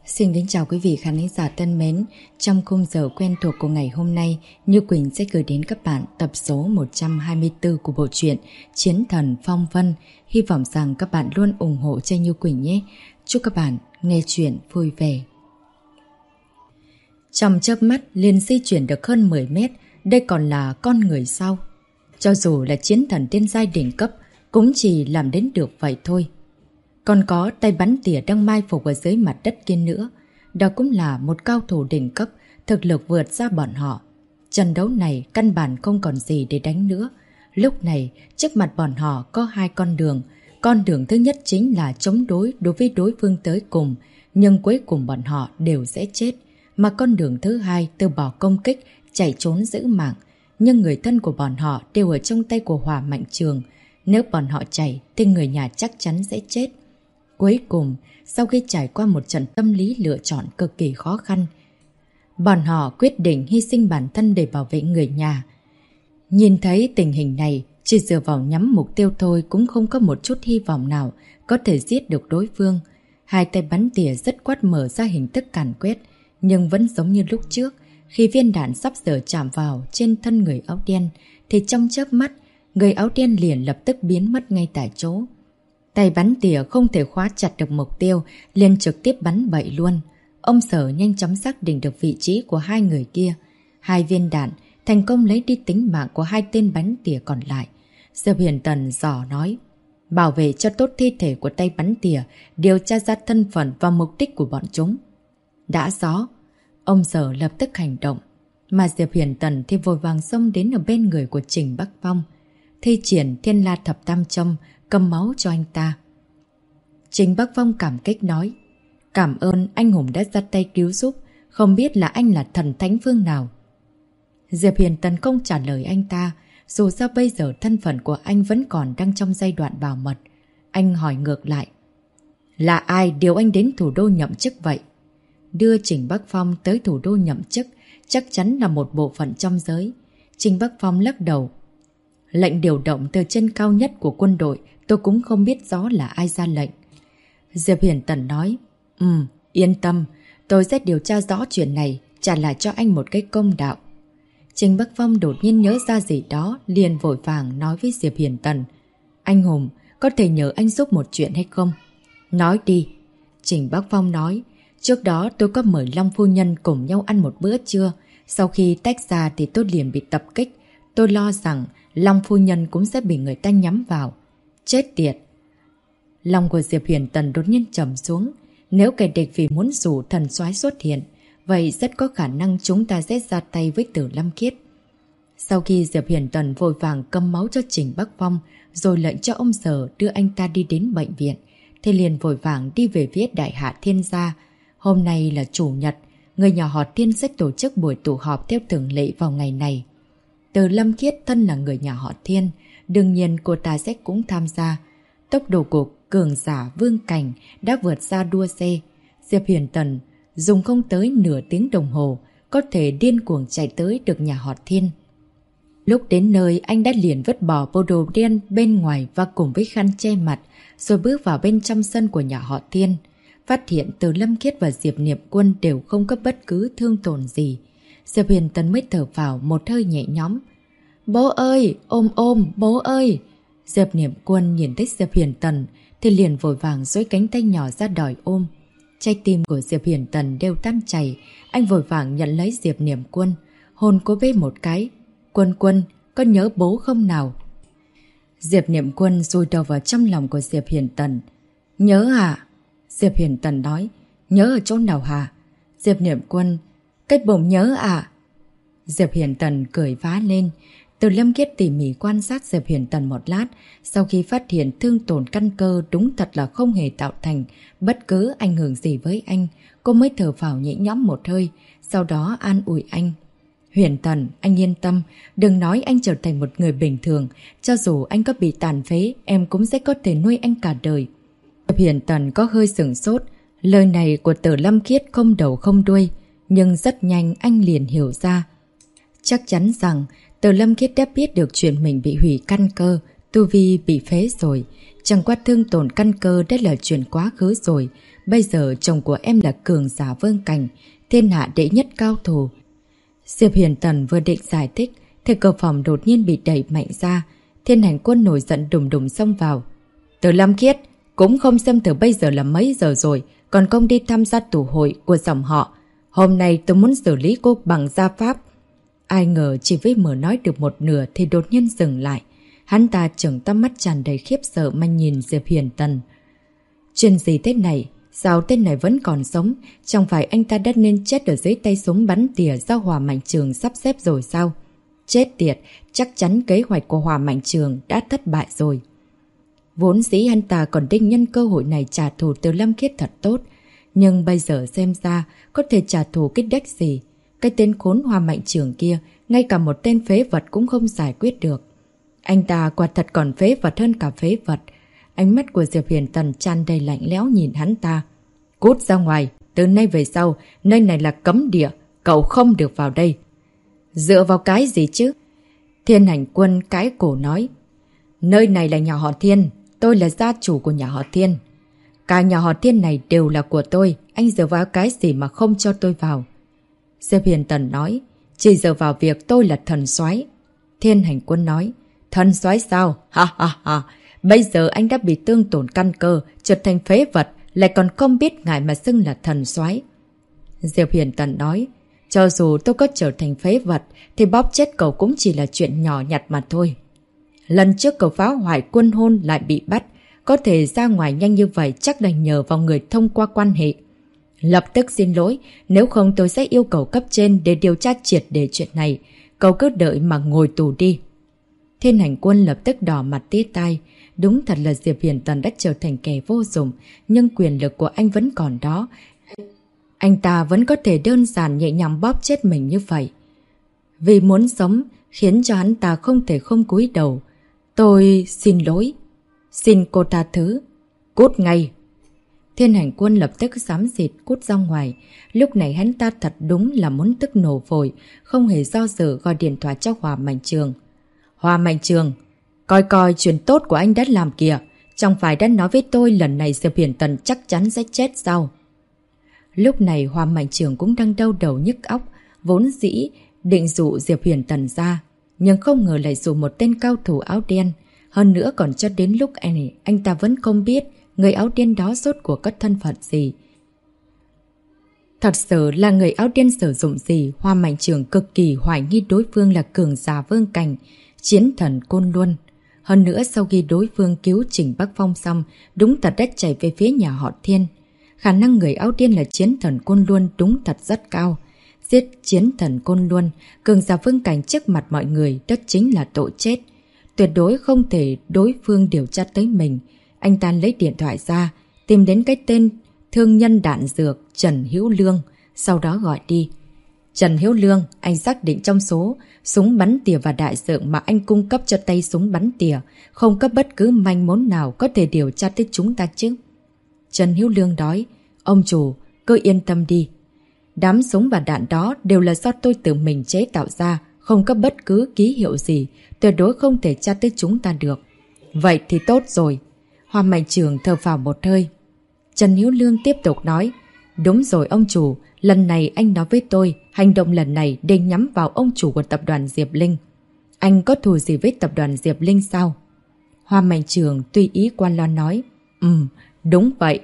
Xin kính chào quý vị khán giả thân mến. Trong khung giờ quen thuộc của ngày hôm nay, Như Quỳnh sẽ gửi đến các bạn tập số 124 của bộ truyện Chiến Thần Phong Vân. Hy vọng rằng các bạn luôn ủng hộ cho Như Quỳnh nhé. Chúc các bạn nghe chuyện vui vẻ. Trong chớp mắt liền di chuyển được hơn 10 mét, đây còn là con người sao? Cho dù là chiến thần tiên giai đỉnh cấp, cũng chỉ làm đến được vậy thôi. Còn có tay bắn tỉa đang mai phục ở dưới mặt đất kia nữa. Đó cũng là một cao thủ đỉnh cấp, thực lực vượt ra bọn họ. Trận đấu này căn bản không còn gì để đánh nữa. Lúc này, trước mặt bọn họ có hai con đường. Con đường thứ nhất chính là chống đối với đối phương tới cùng, nhưng cuối cùng bọn họ đều sẽ chết. Mà con đường thứ hai từ bỏ công kích, chạy trốn giữ mạng. Nhưng người thân của bọn họ đều ở trong tay của Hỏa Mạnh Trường. Nếu bọn họ chạy thì người nhà chắc chắn sẽ chết. Cuối cùng, sau khi trải qua một trận tâm lý lựa chọn cực kỳ khó khăn, bọn họ quyết định hy sinh bản thân để bảo vệ người nhà. Nhìn thấy tình hình này, chỉ dựa vào nhắm mục tiêu thôi cũng không có một chút hy vọng nào có thể giết được đối phương. Hai tay bắn tỉa rất quát mở ra hình thức càn quét, nhưng vẫn giống như lúc trước, khi viên đạn sắp sửa chạm vào trên thân người áo đen, thì trong chớp mắt, người áo đen liền lập tức biến mất ngay tại chỗ. Tay bắn tỉa không thể khóa chặt được mục tiêu, liền trực tiếp bắn bậy luôn. Ông Sở nhanh chóng xác định được vị trí của hai người kia. Hai viên đạn thành công lấy đi tính mạng của hai tên bắn tỉa còn lại. Diệp Hiền Tần dò nói, bảo vệ cho tốt thi thể của tay bắn tỉa, điều tra ra thân phận và mục đích của bọn chúng. Đã rõ. Ông Sở lập tức hành động, mà Diệp Hiền Tần thì vội vàng xông đến ở bên người của Trình Bắc Phong, thi triển Thiên La Thập Tam Châm, cầm máu cho anh ta. Trình Bắc Phong cảm kích nói, cảm ơn anh hùng đã ra tay cứu giúp, không biết là anh là thần thánh phương nào. Diệp Hiền Tần không trả lời anh ta, dù sao bây giờ thân phận của anh vẫn còn đang trong giai đoạn bảo mật. Anh hỏi ngược lại, là ai điều anh đến thủ đô nhậm chức vậy? Đưa Trình Bắc Phong tới thủ đô nhậm chức chắc chắn là một bộ phận trong giới. Trình Bắc Phong lắc đầu, lệnh điều động từ trên cao nhất của quân đội, tôi cũng không biết rõ là ai ra lệnh. Diệp Hiền Tần nói, yên tâm, tôi sẽ điều tra rõ chuyện này, trả lại cho anh một cái công đạo. Trình Bắc Phong đột nhiên nhớ ra gì đó, liền vội vàng nói với Diệp Hiền Tần, anh hùng, có thể nhờ anh giúp một chuyện hay không? Nói đi. Trình Bắc Phong nói, trước đó tôi có mời Long phu nhân cùng nhau ăn một bữa trưa, sau khi tách ra thì tôi liền bị tập kích. Tôi lo rằng Long phu nhân cũng sẽ bị người ta nhắm vào. Chết tiệt! Lòng của Diệp Hiền Tần đột nhiên trầm xuống. Nếu kẻ địch vì muốn rủ thần soái xuất hiện, vậy rất có khả năng chúng ta sẽ ra tay với Tử Lâm Khiết. Sau khi Diệp Hiền Tần vội vàng cầm máu cho Trình Bắc Phong, rồi lệnh cho ông Sở đưa anh ta đi đến bệnh viện, thì liền vội vàng đi về phía Đại Hạ Thiên gia. Hôm nay là chủ nhật, người nhà họ Thiên sẽ tổ chức buổi tụ họp theo thường lệ vào ngày này. Tử Lâm Khiết thân là người nhà họ Thiên, đương nhiên cô ta sẽ cũng tham gia. Tốc độ của cường giả Vương Cảnh đã vượt ra đua xe. Diệp Hiền Tần dùng không tới nửa tiếng đồng hồ có thể điên cuồng chạy tới được nhà họ Thiên. Lúc đến nơi, anh đã liền vứt bỏ bộ đồ đen bên ngoài và cùng với khăn che mặt, rồi bước vào bên trong sân của nhà họ Thiên. Phát hiện Từ Lâm Khiết và Diệp Niệm Quân đều không có bất cứ thương tổn gì. Diệp Hiền Tần mới thở vào một hơi nhẹ nhõm. Bố ơi! Ôm! Bố ơi! Diệp Niệm Quân nhìn thấy Diệp Hiền Tần thì liền vội vàng duỗi cánh tay nhỏ ra đòi ôm. Trái tim của Diệp Hiền Tần đều tan chảy. Anh vội vàng nhận lấy Diệp Niệm Quân, hôn cô bé một cái. Quân, có nhớ bố không nào? Diệp Niệm Quân dùi đầu vào trong lòng của Diệp Hiền Tần. Nhớ hả? Diệp Hiền Tần nói. Nhớ ở chỗ nào hả? Diệp Niệm Quân, cái bụng nhớ à? Diệp Hiền Tần cười vá lên. Từ Lâm Khiết tỉ mỉ quan sát Diệp Hiền Tần một lát, sau khi phát hiện thương tổn căn cơ đúng thật là không hề tạo thành bất cứ ảnh hưởng gì với anh, cô mới thở phào nhẹ nhõm một hơi, sau đó an ủi anh. Hiền Tần, anh yên tâm, đừng nói anh trở thành một người bình thường, cho dù anh có bị tàn phế, em cũng sẽ có thể nuôi anh cả đời. Diệp Hiền Tần có hơi sửng sốt, lời này của Từ Lâm Khiết không đầu không đuôi, nhưng rất nhanh anh liền hiểu ra. Chắc chắn rằng Từ Lâm Khiết đã biết được chuyện mình bị hủy căn cơ tu vi bị phế rồi. Chẳng qua thương tổn căn cơ đã là chuyện quá khứ rồi. Bây giờ chồng của em là cường giả vương cảnh, thiên hạ đệ nhất cao thủ. Diệp Huyền Tần vừa định giải thích thì cửa phòng đột nhiên bị đẩy mạnh ra. Thiên Hành Quân nổi giận đùng đùng xông vào. Từ Lâm Khiết, cũng không xem từ bây giờ là mấy giờ rồi, còn không đi tham gia tụ hội của dòng họ. Hôm nay tôi muốn xử lý cô bằng gia pháp. Ai ngờ chỉ với mở nói được một nửa thì đột nhiên dừng lại. Hắn ta trừng to mắt tràn đầy khiếp sợ mà nhìn Diệp Huyền Tần. Chuyện gì thế này? Sao tên này vẫn còn sống? Chẳng phải anh ta đã nên chết ở dưới tay súng bắn tỉa do Hòa Mạnh Trường sắp xếp rồi sao? Chết tiệt, chắc chắn kế hoạch của Hòa Mạnh Trường đã thất bại rồi. Vốn dĩ anh ta còn định nhân cơ hội này trả thù Từ Lâm Khiết thật tốt. Nhưng bây giờ xem ra có thể trả thù cái đếch gì. Cái tên khốn Hòa Mạnh Trường kia, ngay cả một tên phế vật cũng không giải quyết được. Anh ta quả thật còn phế vật hơn cả phế vật. Ánh mắt của Diệp Huyền Tần tràn đầy lạnh lẽo nhìn hắn ta. Cút ra ngoài, từ nay về sau, nơi này là cấm địa, cậu không được vào đây. Dựa vào cái gì chứ? Thiên Hành Quân cãi cổ nói. Nơi này là nhà họ Thiên, tôi là gia chủ của nhà họ Thiên. Cả nhà họ Thiên này đều là của tôi, anh dựa vào cái gì mà không cho tôi vào? Diệp Huyền Tần nói, chỉ dựa vào việc tôi là thần soái. Thiên Hành Quân nói, thần soái sao? Ha ha ha, bây giờ anh đã bị tương tổn căn cơ, trở thành phế vật, lại còn không biết ngại mà xưng là thần soái. Diệp Huyền Tần nói, cho dù tôi có trở thành phế vật, thì bóp chết cậu cũng chỉ là chuyện nhỏ nhặt mà thôi. Lần trước cậu phá hoại quân hôn lại bị bắt, có thể ra ngoài nhanh như vậy chắc là nhờ vào người thông qua quan hệ. Lập tức xin lỗi, nếu không tôi sẽ yêu cầu cấp trên để điều tra triệt để chuyện này. Cậu cứ đợi mà ngồi tù đi. Thiên Hành Quân lập tức đỏ mặt tía tai. Đúng thật là Diệp Huyền Tần đã trở thành kẻ vô dụng, nhưng quyền lực của anh vẫn còn đó. Anh ta vẫn có thể đơn giản nhẹ nhàng bóp chết mình như vậy. Vì muốn sống, khiến cho hắn ta không thể không cúi đầu. Tôi xin lỗi. Xin cô tha thứ. Cút ngay. Thiên Hành Quân lập tức xám xịt cút ra ngoài. Lúc này hắn ta thật đúng là muốn tức nổ phổi, không hề do dự gọi điện thoại cho Hòa Mạnh Trường. Hòa Mạnh Trường, coi coi chuyện tốt của anh đã làm kìa. Chẳng phải đã nói với tôi lần này Diệp Huyền Tần chắc chắn sẽ chết sao? Lúc này Hòa Mạnh Trường cũng đang đau đầu nhức óc, vốn dĩ định dụ Diệp Huyền Tần ra, nhưng không ngờ lại dụ một tên cao thủ áo đen. Hơn nữa còn cho đến lúc này anh ta vẫn không biết người áo đen đó rốt cuộc có thân phận gì. Thật sự là người áo đen sử dụng gì, Hoa Mạnh Trường cực kỳ hoài nghi đối phương là cường giả vương cảnh, chiến thần Côn Luân. Hơn nữa sau khi đối phương cứu Trình Bắc Phong xong, đúng thật đã chạy về phía nhà họ Thiên. Khả năng người áo đen là chiến thần Côn Luân đúng thật rất cao. Giết chiến thần Côn Luân, cường giả vương cảnh trước mặt mọi người, đó chính là tội chết. Tuyệt đối không thể đối phương điều tra tới mình. Anh ta lấy điện thoại ra, tìm đến cái tên thương nhân đạn dược Trần Hữu Lương, sau đó gọi đi. Trần Hữu Lương, anh xác định trong số súng bắn tỉa và đại dược mà anh cung cấp cho tay súng bắn tỉa, không có bất cứ manh mối nào có thể điều tra tới chúng ta chứ? Trần Hữu Lương nói, ông chủ, cứ yên tâm đi. Đám súng và đạn đó đều là do tôi tự mình chế tạo ra, không có bất cứ ký hiệu gì, tuyệt đối không thể tra tới chúng ta được. Vậy thì tốt rồi. Hoa Mạnh Trường thở phào một hơi. Trần Hữu Lương tiếp tục nói, đúng rồi ông chủ, lần này anh nói với tôi, hành động lần này đều nhắm vào ông chủ của tập đoàn Diệp Linh. Anh có thù gì với tập đoàn Diệp Linh sao? Hoa Mạnh Trường tùy ý qua loa nói, đúng vậy.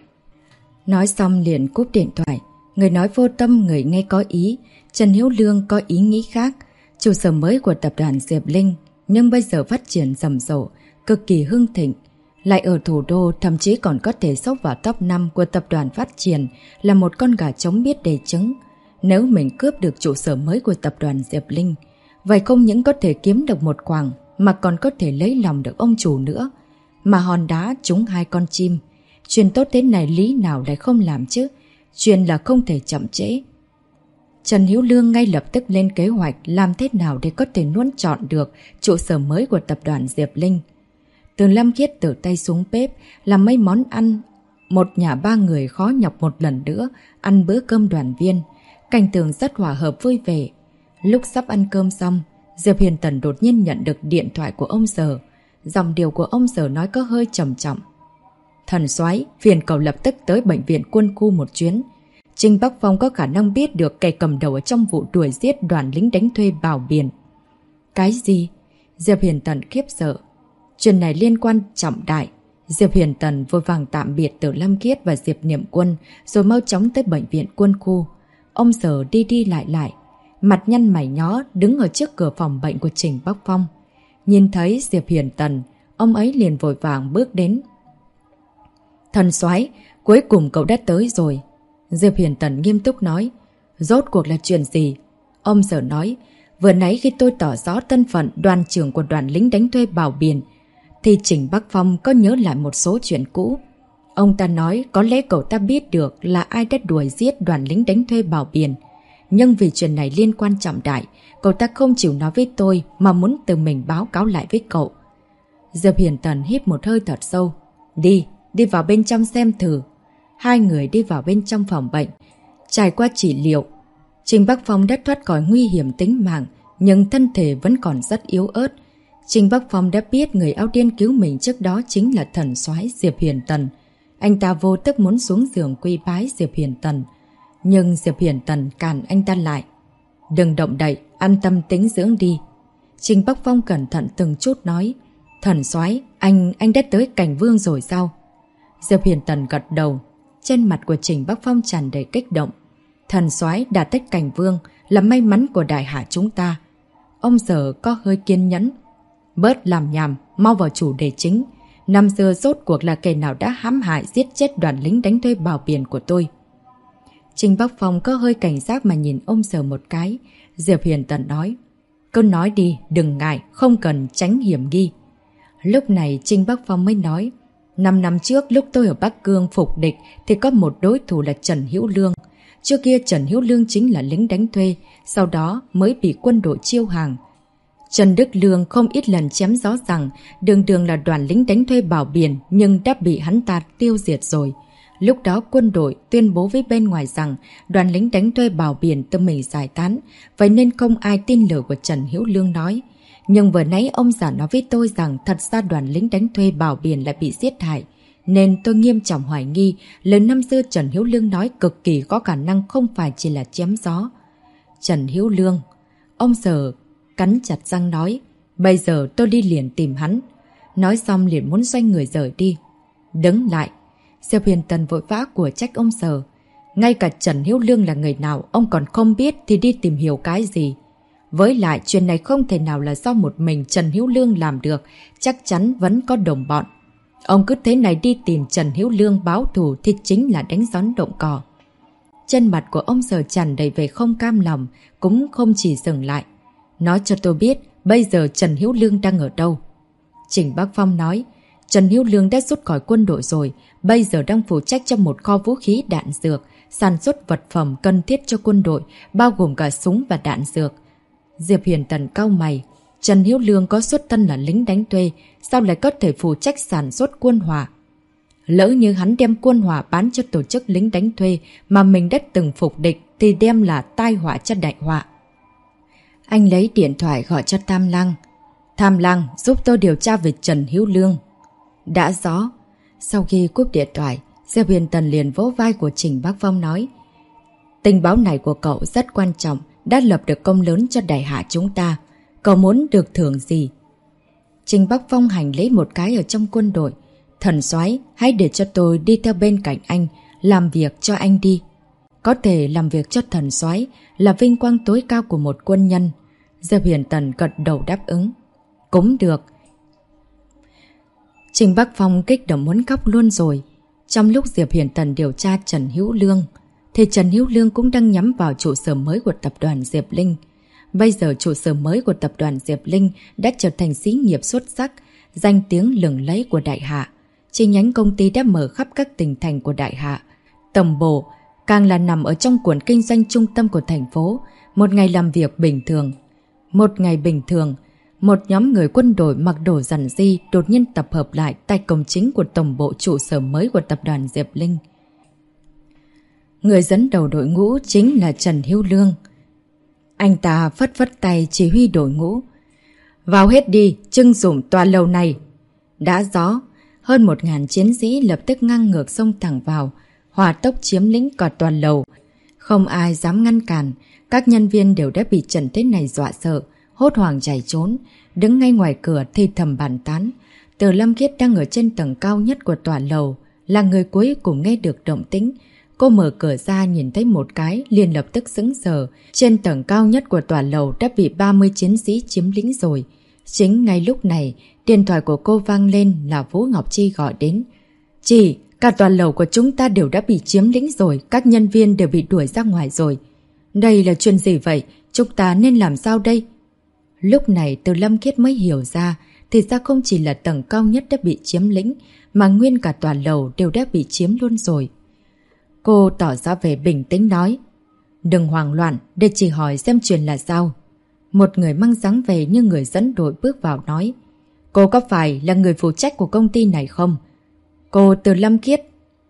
Nói xong liền cúp điện thoại. Người nói vô tâm, người nghe có ý. Trần Hữu Lương có ý nghĩ khác. Trụ sở mới của tập đoàn Diệp Linh, nhưng bây giờ phát triển rầm rộ, cực kỳ hưng thịnh. Lại ở thủ đô, thậm chí còn có thể xốc vào top 5 của tập đoàn phát triển, là một con gà trống biết đề trứng. Nếu mình cướp được trụ sở mới của tập đoàn Diệp Linh, vậy không những có thể kiếm được một quảng, mà còn có thể lấy lòng được ông chủ nữa. Mà hòn đá trúng hai con chim. Chuyện tốt thế này lý nào lại không làm chứ? Chuyện là không thể chậm trễ. Trần Hữu Lương ngay lập tức lên kế hoạch làm thế nào để có thể nuốt trọn được trụ sở mới của tập đoàn Diệp Linh. Từ Lâm Khiết tự tay xuống bếp làm mấy món ăn. Một nhà ba người khó nhọc một lần nữa ăn bữa cơm đoàn viên. Cảnh tượng rất hòa hợp vui vẻ. Lúc sắp ăn cơm xong, Diệp Huyền Tần đột nhiên nhận được điện thoại của ông Sở. Giọng điệu của ông Sở nói có hơi trầm trọng. Thần soái, phiền cậu lập tức tới bệnh viện quân khu một chuyến. Trình Bắc Phong có khả năng biết được kẻ cầm đầu ở trong vụ đuổi giết đoàn lính đánh thuê Bảo Biển. Cái gì? Diệp Hiền Tần khiếp sợ. Chuyện này liên quan trọng đại. Diệp Hiền Tần vội vàng tạm biệt Tử Lâm Kiết và Diệp Niệm Quân rồi mau chóng tới bệnh viện quân khu. Ông Sở đi đi lại, mặt nhăn mày nhó đứng ở trước cửa phòng bệnh của Trình Bắc Phong. Nhìn thấy Diệp Hiền Tần, ông ấy liền vội vàng bước đến. Thần soái, cuối cùng cậu đã tới rồi. Diệp Hiền Tần nghiêm túc nói. Rốt cuộc là chuyện gì? Ông Sở nói. Vừa nãy khi tôi tỏ rõ thân phận đoàn trưởng của đoàn lính đánh thuê Bảo Biển, thì Trình Bắc Phong có nhớ lại một số chuyện cũ. Ông ta nói có lẽ cậu ta biết được là ai đã đuổi giết đoàn lính đánh thuê Bảo Biển. Nhưng vì chuyện này liên quan trọng đại, cậu ta không chịu nói với tôi mà muốn tự mình báo cáo lại với cậu. Diệp Hiền Tần hít một hơi thật sâu. Đi vào bên trong xem thử. Hai người đi vào bên trong phòng bệnh. Trải qua trị liệu, Trình Bắc Phong đã thoát khỏi nguy hiểm tính mạng, nhưng thân thể vẫn còn rất yếu ớt. Trình Bắc Phong đã biết người áo đen cứu mình trước đó chính là thần soái Diệp Hiền Tần. Anh ta vô tức muốn xuống giường quy bái Diệp Hiền Tần. Nhưng Diệp Hiền Tần cản anh ta lại. Đừng động đậy, an tâm tĩnh dưỡng đi. Trình Bắc Phong cẩn thận từng chút nói. Thần soái, anh đã tới Cảnh Vương rồi sao? Diệp Hiền Tần gật đầu. Trên mặt của Trình Bắc Phong tràn đầy kích động. Thần soái đã tới Cảnh Vương là may mắn của đại hạ chúng ta. Ông Sở có hơi kiên nhẫn. Bớt làm nhảm, mau vào chủ đề chính. Năm xưa rốt cuộc là kẻ nào đã hãm hại giết chết đoàn lính đánh thuê Bảo Biển của tôi? Trình Bắc Phong có hơi cảnh giác mà nhìn ông Sở một cái. Diệp Hiền Tần nói. Cứ nói đi, đừng ngại, không cần tránh hiểm nghi. Lúc này Trình Bắc Phong mới nói. 5 năm trước lúc tôi ở Bắc Cương phục địch thì có một đối thủ là Trần Hữu Lương. Trước kia Trần Hữu Lương chính là lính đánh thuê, sau đó mới bị quân đội chiêu hàng. Trần Đức Lương không ít lần chém gió rằng đường là đoàn lính đánh thuê Bảo Biển nhưng đã bị hắn ta tiêu diệt rồi. Lúc đó quân đội tuyên bố với bên ngoài rằng đoàn lính đánh thuê Bảo Biển tự mình giải tán, vậy nên không ai tin lời của Trần Hữu Lương nói. Nhưng vừa nãy ông già nói với tôi rằng thật ra đoàn lính đánh thuê Bảo Biển lại bị giết hại, nên tôi nghiêm trọng hoài nghi lời năm xưa Trần Hữu Lương nói cực kỳ có khả năng không phải chỉ là chém gió. Trần Hữu Lương, ông Sở cắn chặt răng nói, bây giờ tôi đi liền tìm hắn. Nói xong liền muốn xoay người rời đi. Đứng lại. Diệp Hiền Tần vội vã của trách ông Sở. Ngay cả Trần Hữu Lương là người nào ông còn không biết thì đi tìm hiểu cái gì. Với lại chuyện này không thể nào là do một mình Trần Hữu Lương làm được, chắc chắn vẫn có đồng bọn. Ông cứ thế này đi tìm Trần Hữu Lương báo thù thì chính là đánh gió động cỏ. Trên mặt của ông Sở tràn đầy vẻ không cam lòng, cũng không chỉ dừng lại. Nói cho tôi biết bây giờ Trần Hữu Lương đang ở đâu. Trình Bắc Phong nói, Trần Hữu Lương đã rút khỏi quân đội rồi, bây giờ đang phụ trách cho một kho vũ khí đạn dược, sản xuất vật phẩm cần thiết cho quân đội, bao gồm cả súng và đạn dược. Diệp Hiền Tần cau mày, Trần Hữu Lương có xuất thân là lính đánh thuê, sao lại có thể phụ trách sản xuất quân hỏa? Lỡ như hắn đem quân hỏa bán cho tổ chức lính đánh thuê mà mình đã từng phục địch thì đem là tai họa cho đại họa. Anh lấy điện thoại gọi cho Tam Lăng. Tam Lăng, giúp tôi điều tra về Trần Hữu Lương. Đã rõ. Sau khi cúp điện thoại, Diệp Hiền Tần liền vỗ vai của Trình Bắc Phong nói, tình báo này của cậu rất quan trọng, đã lập được công lớn cho đại hạ chúng ta. Cậu muốn được thưởng gì? Trình Bắc Phong hành lễ một cái ở trong quân đội. Thần soái, hãy để cho tôi đi theo bên cạnh anh, làm việc cho anh đi. Có thể làm việc cho thần soái là vinh quang tối cao của một quân nhân. Diệp Hiền Tần gật đầu đáp ứng. Cũng được. Trình Bắc Phong kích động muốn khóc luôn rồi. Trong lúc Diệp Hiền Tần điều tra Trần Hữu Lương, thì Trần Hữu Lương cũng đang nhắm vào trụ sở mới của tập đoàn Diệp Linh. Bây giờ trụ sở mới của tập đoàn Diệp Linh đã trở thành xí nghiệp xuất sắc, danh tiếng lừng lẫy của đại hạ. Chi nhánh công ty đã mở khắp các tỉnh thành của đại hạ. Tổng bộ càng là nằm ở trong quận kinh doanh trung tâm của thành phố. Một ngày làm việc bình thường. Một nhóm người quân đội mặc đồ rằn ri đột nhiên tập hợp lại tại cổng chính của tổng bộ trụ sở mới của tập đoàn Diệp Linh. Người dẫn đầu đội ngũ chính là Trần Hữu Lương. Anh ta phất phất tay chỉ huy đội ngũ. Vào hết đi, trưng dụng tòa lầu này. Đã rõ, hơn 1.000 chiến sĩ lập tức ngang ngược xông thẳng vào, hỏa tốc chiếm lĩnh cả tòa lầu. Không ai dám ngăn cản, các nhân viên đều đã bị trận thế này dọa sợ, hốt hoảng chạy trốn, đứng ngay ngoài cửa thì thầm bàn tán. Từ Lâm Khiết đang ở trên tầng cao nhất của tòa lầu, là người cuối cùng nghe được động tĩnh. Cô mở cửa ra nhìn thấy một cái, liền lập tức sững sờ. Trên tầng cao nhất của tòa lầu đã bị 30 chiến sĩ chiếm lĩnh rồi. Chính ngay lúc này, điện thoại của cô vang lên là Vũ Ngọc Chi gọi đến. Chị, cả tòa lầu của chúng ta đều đã bị chiếm lĩnh rồi, các nhân viên đều bị đuổi ra ngoài rồi. Đây là chuyện gì vậy? Chúng ta nên làm sao đây? Lúc này Từ Lâm Khiết mới hiểu ra, thì ra không chỉ là tầng cao nhất đã bị chiếm lĩnh, mà nguyên cả tòa lầu đều đã bị chiếm luôn rồi. Cô tỏ ra vẻ bình tĩnh nói. Đừng hoảng loạn, để chỉ hỏi xem chuyện là sao. Một người mang dáng vẻ như người dẫn đội bước vào nói. Cô có phải là người phụ trách của công ty này không? Cô Từ Lâm Khiết.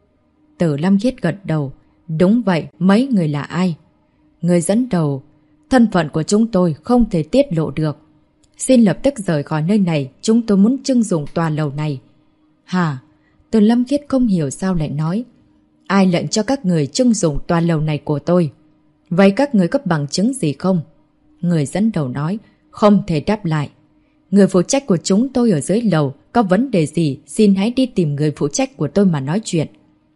Từ Lâm Khiết gật đầu. Đúng vậy, mấy người là ai? Người dẫn đầu. Thân phận của chúng tôi không thể tiết lộ được. Xin lập tức rời khỏi nơi này, chúng tôi muốn trưng dụng tòa lầu này. Hả? Từ Lâm Khiết không hiểu sao lại nói. Ai lệnh cho các người trưng dụng tòa lầu này của tôi? Vậy các người có bằng chứng gì không? Người dẫn đầu nói, không thể đáp lại. Người phụ trách của chúng tôi ở dưới lầu, có vấn đề gì xin hãy đi tìm người phụ trách của tôi mà nói chuyện.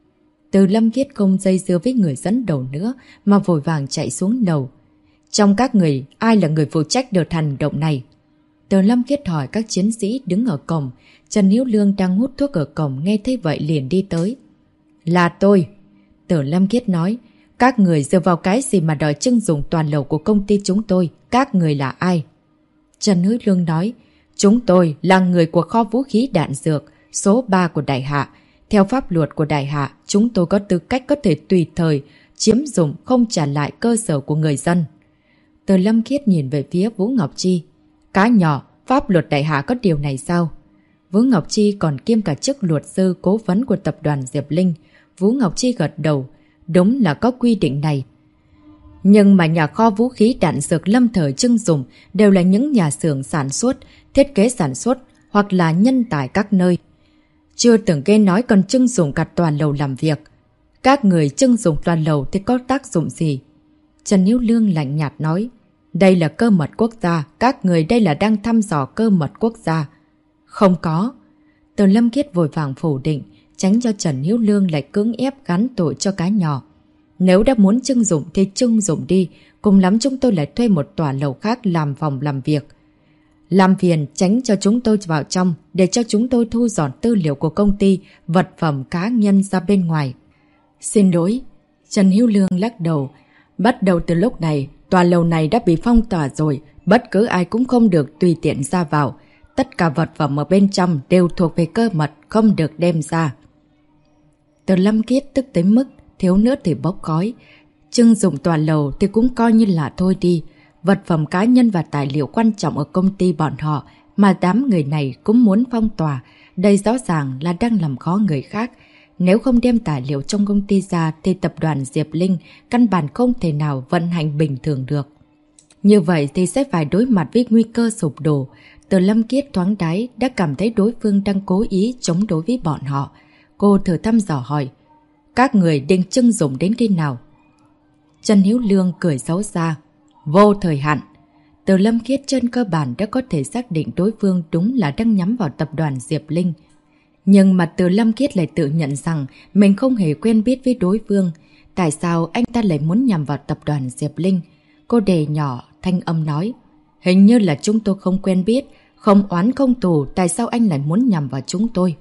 Từ Lâm Khiết không dây dưa với người dẫn đầu nữa mà vội vàng chạy xuống lầu. Trong các người, ai là người phụ trách đợt hành động này? Từ Lâm Khiết hỏi các chiến sĩ đứng ở cổng. Trần Hiếu Lương đang hút thuốc ở cổng nghe thấy vậy liền đi tới. Là tôi. Từ Lâm Khiết nói. Các người dựa vào cái gì mà đòi trưng dụng toàn lầu của công ty chúng tôi? Các người là ai? Trần Hiếu Lương nói. Chúng tôi là người của kho vũ khí đạn dược số 3 của Đại Hạ. Theo pháp luật của Đại Hạ, chúng tôi có tư cách có thể tùy thời chiếm dụng không trả lại cơ sở của người dân. Từ Lâm Khiết nhìn về phía Vũ Ngọc Chi. Cá nhỏ, pháp luật Đại Hạ có điều này sao? Vũ Ngọc Chi còn kiêm cả chức luật sư cố vấn của tập đoàn Diệp Linh. Vũ Ngọc Chi gật đầu. Đúng là có quy định này. Nhưng mà nhà kho vũ khí đạn dược lâm thời trưng dụng đều là những nhà xưởng sản xuất, thiết kế sản xuất hoặc là nhân tài các nơi. Chưa từng nghe nói còn trưng dụng cả tòa lầu làm việc. Các người trưng dụng tòa lầu thì có tác dụng gì? Trần Hiếu Lương lạnh nhạt nói. Đây là cơ mật quốc gia, các người đây là đang thăm dò cơ mật quốc gia. Không có. Từ Lâm Khiết vội vàng phủ định, tránh cho Trần Hiếu Lương lại cưỡng ép gắn tội cho cái nhỏ. Nếu đã muốn trưng dụng thì trưng dụng đi, cùng lắm chúng tôi lại thuê một tòa lầu khác làm phòng làm việc. Làm phiền tránh cho chúng tôi vào trong để cho chúng tôi thu dọn tư liệu của công ty, vật phẩm cá nhân ra bên ngoài. Xin lỗi. Trần Hiếu Lương lắc đầu. Bắt đầu từ lúc này, tòa lầu này đã bị phong tỏa rồi, bất cứ ai cũng không được tùy tiện ra vào. Tất cả vật phẩm ở bên trong đều thuộc về cơ mật, không được đem ra. Từ Lâm Khiết tức tới mức thiếu nữa thì bốc khói. Trưng dụng tòa lầu thì cũng coi như là thôi đi. Vật phẩm cá nhân và tài liệu quan trọng ở công ty bọn họ mà đám người này cũng muốn phong tỏa. Đây rõ ràng là đang làm khó người khác. Nếu không đem tài liệu trong công ty ra thì tập đoàn Diệp Linh căn bản không thể nào vận hành bình thường được. Như vậy thì sẽ phải đối mặt với nguy cơ sụp đổ. Từ Lâm Khiết thoáng đáy đã cảm thấy đối phương đang cố ý chống đối với bọn họ. Cô thử thăm dò hỏi. Các người định trưng dụng đến khi nào? Trần Hiếu Lương cười xấu xa. Vô thời hạn. Từ Lâm Khiết trên cơ bản đã có thể xác định đối phương đúng là đang nhắm vào tập đoàn Diệp Linh. Nhưng mà Từ Lâm Khiết lại tự nhận rằng mình không hề quen biết với đối phương. Tại sao anh ta lại muốn nhằm vào tập đoàn Diệp Linh? Cô đề nhỏ, thanh âm nói. Hình như là chúng tôi không quen biết, không oán không thù, tại sao anh lại muốn nhằm vào chúng tôi?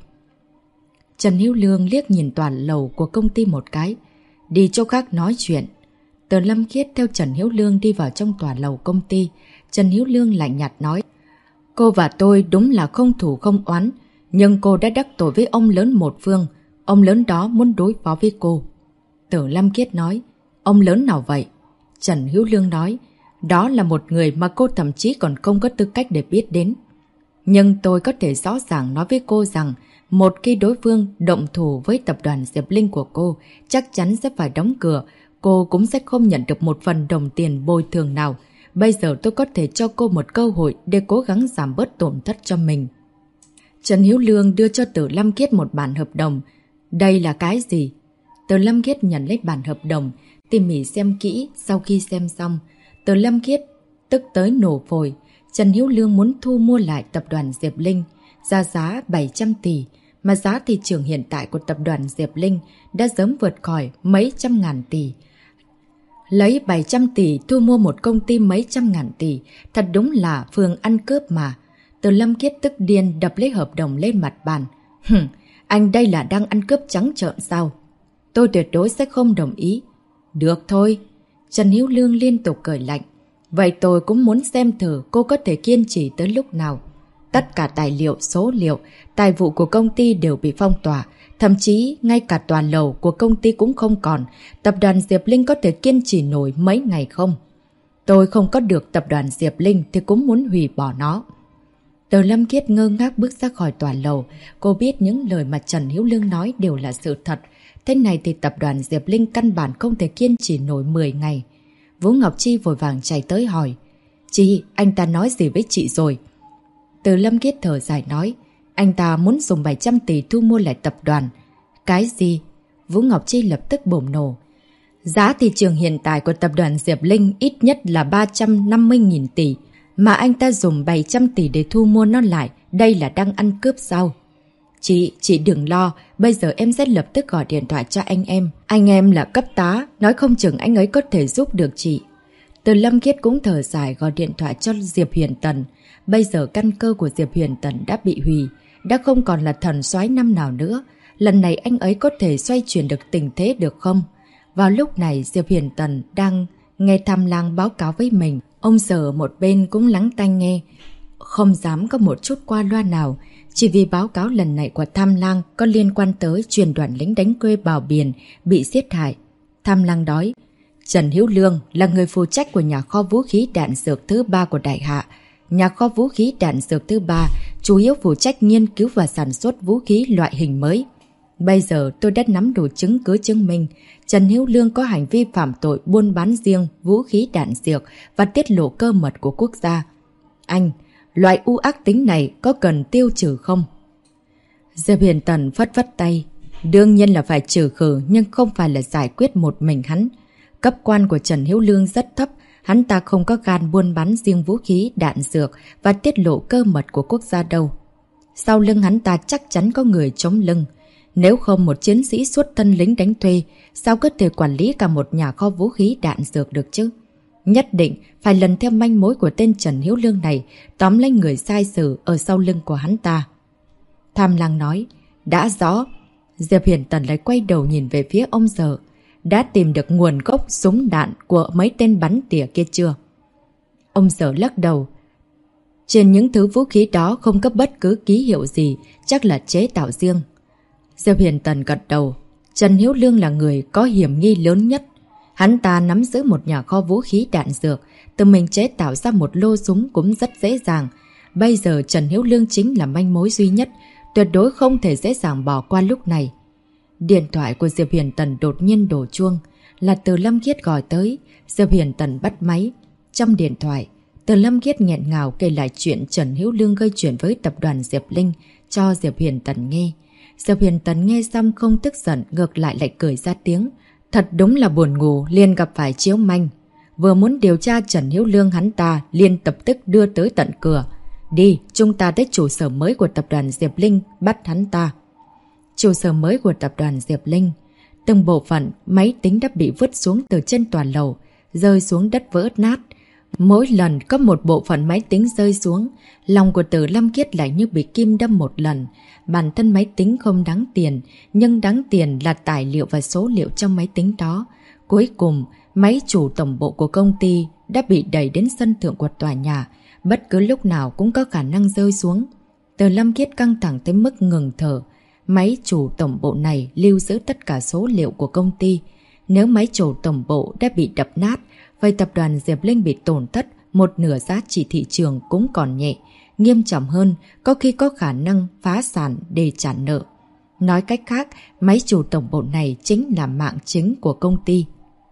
Trần Hiếu Lương liếc nhìn toàn lầu của công ty một cái. Đi chỗ khác nói chuyện. Từ Lâm Khiết theo Trần Hiếu Lương đi vào trong tòa lầu công ty. Trần Hiếu Lương lạnh nhạt nói. Cô và tôi đúng là không thù không oán, nhưng cô đã đắc tội với ông lớn một phương. Ông lớn đó muốn đối phó với cô. Từ Lâm Khiết nói. Ông lớn nào vậy? Trần Hiếu Lương nói. Đó là một người mà cô thậm chí còn không có tư cách để biết đến. Nhưng tôi có thể rõ ràng nói với cô rằng một khi đối phương động thủ với tập đoàn Diệp Linh của cô, chắc chắn sẽ phải đóng cửa. Cô cũng sẽ không nhận được một phần đồng tiền bồi thường nào. Bây giờ tôi có thể cho cô một cơ hội để cố gắng giảm bớt tổn thất cho mình. Trần Hiếu Lương đưa cho Từ Lâm Kiết một bản hợp đồng. Đây là cái gì? Từ Lâm Kiết nhận lấy bản hợp đồng, tỉ mỉ xem kỹ. Sau khi xem xong, Từ Lâm Kiết tức tới nổ phổi. Trần Hiếu Lương muốn thu mua lại tập đoàn Diệp Linh ra giá 700 tỷ, mà giá thị trường hiện tại của tập đoàn Diệp Linh đã sớm vượt khỏi mấy trăm ngàn tỷ. Lấy 700 tỷ thu mua một công ty mấy trăm ngàn tỷ, thật đúng là phường ăn cướp mà. Từ Lâm Kiết tức điên đập lấy hợp đồng lên mặt bàn. Anh đây là đang ăn cướp trắng trợn sao? Tôi tuyệt đối sẽ không đồng ý. Được thôi. Trần Hiếu Lương liên tục cười lạnh. Vậy tôi cũng muốn xem thử cô có thể kiên trì tới lúc nào. Tất cả tài liệu, số liệu, tài vụ của công ty đều bị phong tỏa. Thậm chí ngay cả tòa lầu của công ty cũng không còn. Tập đoàn Diệp Linh có thể kiên trì nổi mấy ngày không? Tôi không có được tập đoàn Diệp Linh thì cũng muốn hủy bỏ nó. Từ Lâm Kiết ngơ ngác bước ra khỏi tòa lầu. Cô biết những lời mà Trần Hiếu Lương nói đều là sự thật. Thế này thì tập đoàn Diệp Linh căn bản không thể kiên trì nổi 10 ngày. Vũ Ngọc Chi vội vàng chạy tới hỏi. Chị, anh ta nói gì với chị rồi? Từ Lâm Kiết thở dài nói. Anh ta muốn dùng 700 tỷ thu mua lại tập đoàn. Cái gì? Vũ Ngọc Chi lập tức bùng nổ. Giá thị trường hiện tại của tập đoàn Diệp Linh ít nhất là 350.000 tỷ. Mà anh ta dùng 700 tỷ để thu mua nó lại. Đây là đang ăn cướp sao? Chị đừng lo. Bây giờ em sẽ lập tức gọi điện thoại cho anh em. Anh em là cấp tá. Nói không chừng anh ấy có thể giúp được chị. Từ Lâm Kiết cũng thở dài gọi điện thoại cho Diệp Huyền Tần. Bây giờ căn cơ của Diệp Huyền Tần đã bị hủy. Đã không còn là thần soái năm nào nữa. Lần này anh ấy có thể xoay chuyển được tình thế được không? Vào lúc này Diệp Huyền Tần đang nghe Tham Lang báo cáo với mình. Ông Sở một bên cũng lắng tai nghe. Không dám có một chút qua loa nào. Chỉ vì báo cáo lần này của Tham Lang có liên quan tới truyền đoàn lính đánh thuê Bào Biển bị giết hại. Tham Lang nói, Trần Hiếu Lương là người phụ trách của nhà kho vũ khí đạn dược thứ 3 của Đại Hạ. Nhà kho vũ khí đạn dược thứ 3 chủ yếu phụ trách nghiên cứu và sản xuất vũ khí loại hình mới. Bây giờ tôi đã nắm đủ chứng cứ chứng minh Trần Hiếu Lương có hành vi phạm tội buôn bán riêng vũ khí đạn dược và tiết lộ cơ mật của quốc gia. Anh, loại u ác tính này có cần tiêu trừ không? Diệp Huyền Tần phất phất tay. Đương nhiên là phải trừ khử, nhưng không phải là giải quyết một mình hắn. Cấp quan của Trần Hiếu Lương rất thấp. Hắn ta không có gan buôn bán riêng vũ khí, đạn dược và tiết lộ cơ mật của quốc gia đâu. Sau lưng hắn ta chắc chắn có người chống lưng. Nếu không một chiến sĩ xuất thân lính đánh thuê, sao có thể quản lý cả một nhà kho vũ khí đạn dược được chứ? Nhất định phải lần theo manh mối của tên Trần Hiếu Lương này, tóm lấy người sai sử ở sau lưng của hắn ta. Tham Lang nói, đã rõ. Diệp Huyền Tần lại quay đầu nhìn về phía ông Sở. Đã tìm được nguồn gốc súng đạn của mấy tên bắn tỉa kia chưa? Ông Sở lắc đầu. Trên những thứ vũ khí đó không có bất cứ ký hiệu gì, chắc là chế tạo riêng. Diệp Huyền Tần gật đầu. Trần Hiếu Lương là người có hiểm nghi lớn nhất. Hắn ta nắm giữ một nhà kho vũ khí đạn dược, tự mình chế tạo ra một lô súng cũng rất dễ dàng. Bây giờ Trần Hiếu Lương chính là manh mối duy nhất, tuyệt đối không thể dễ dàng bỏ qua lúc này. Điện thoại của Diệp Huyền Tần đột nhiên đổ chuông, là Từ Lâm Kiết gọi tới. Diệp Huyền Tần bắt máy. Trong điện thoại, Từ Lâm Kiết nghẹn ngào kể lại chuyện Trần Hiếu Lương gây chuyện với tập đoàn Diệp Linh cho Diệp Huyền Tần nghe. Diệp Huyền Tần nghe xong không tức giận, ngược lại cười ra tiếng. Thật đúng là buồn ngủ, liền gặp phải chiếu manh. Vừa muốn điều tra Trần Hiếu Lương, hắn ta liền tập tức đưa tới tận cửa. Đi, chúng ta tới trụ sở mới của tập đoàn Diệp Linh, bắt hắn ta. Trụ sở mới của tập đoàn Diệp Linh. Từng bộ phận máy tính đã bị vứt xuống từ trên tòa lầu, rơi xuống đất vỡ nát. Mỗi lần có một bộ phận máy tính rơi xuống, lòng của Từ Lâm Kiết lại như bị kim đâm một lần. Bản thân máy tính không đáng tiền, nhưng đáng tiền là tài liệu và số liệu trong máy tính đó. Cuối cùng, máy chủ tổng bộ của công ty đã bị đẩy đến sân thượng của tòa nhà, bất cứ lúc nào cũng có khả năng rơi xuống. Từ Lâm Kiết căng thẳng tới mức ngừng thở. Máy chủ tổng bộ này lưu giữ tất cả số liệu của công ty. Nếu máy chủ tổng bộ đã bị đập nát, vậy tập đoàn Diệp Linh bị tổn thất, một nửa giá trị thị trường cũng còn nhẹ. Nghiêm trọng hơn, có khi có khả năng phá sản để trả nợ. Nói cách khác, máy chủ tổng bộ này chính là mạng chính của công ty.